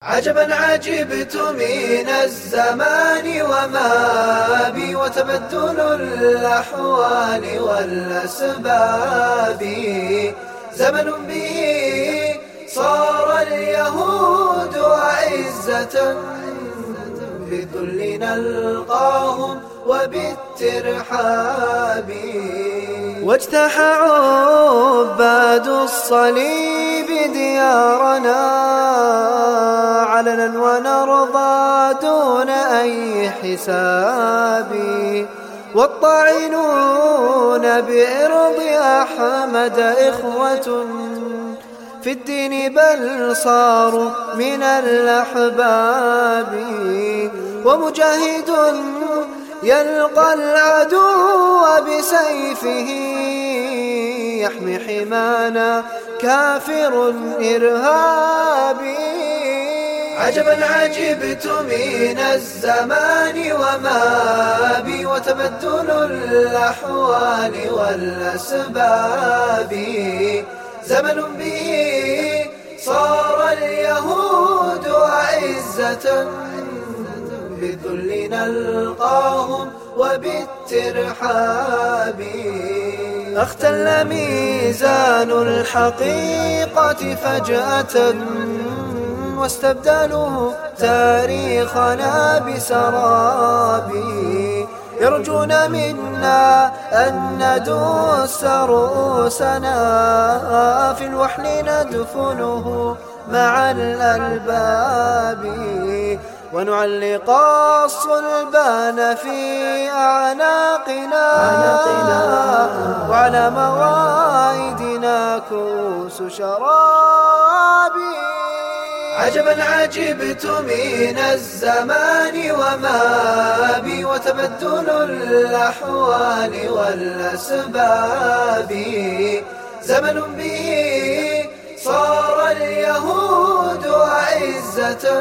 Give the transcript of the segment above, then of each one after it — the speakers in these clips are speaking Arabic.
عجبا عجبت من الزمان وما بي وتبدل الأحوال والأسباب. زمن به صار اليهود أعزة بالذل نلقاهم وبالترحاب. واجتاح عباد الصليب ديارنا علنا ونرضى دون أي حساب. والطاعنون بإرض أحمد إخوة في الدين بل صاروا من الأحباب. ومجاهد يلقى العدو بسيفه يحمي حمانا كافر إرهابي. عجبا عجبت من الزمان وما بي وتبدل الأحوال والأسباب. زمن به صار اليهود أعزة بالذل نلقاهم وبالترحاب. اختل ميزان الحقيقة فجأة واستبدلوا تاريخنا بسراب. يرجون منا أن ندس رؤوسنا في الوحل ندفنه مع الألباب. ونعلق الصلبان في أعناقنا وعلى مواعيدنا كؤوس شراب. عجبا عجبت من الزمان وما بي وتبدل الأحوال والأسباب. زمن به صار اليهود أعزة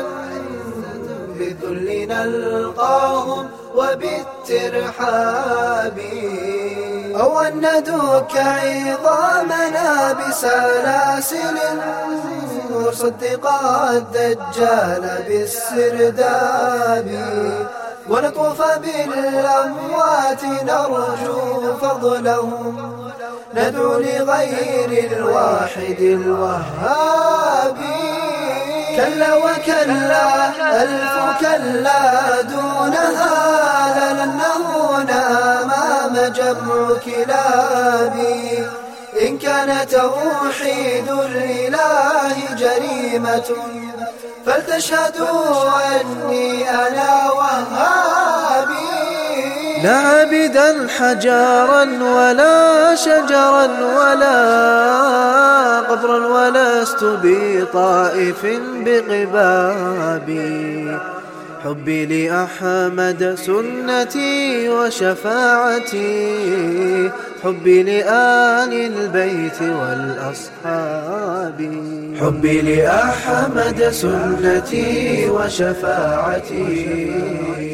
بالذل نلقاهم وبالترحاب. أو أن ندك عظامنا بسلاسل ونصدق الدجال بالسرداب. ونطوف بالأموات نرجو فضلهم ندعو لغير الواحد الوهاب. كلا وكلا ألف كلا دونها لن نهون أمام جمع كلابي. إن كان توحيد الإله جريمة فلتشهدوا أني أنا وهابي. لا عبدا حجارا ولا شجرا ولا قبرا ولست بطائف بقبابي. حبي لأحمد سنتي وشفاعتي. حبي لآل البيت والأصحاب. حبي لأحمد سنتي وشفاعتي.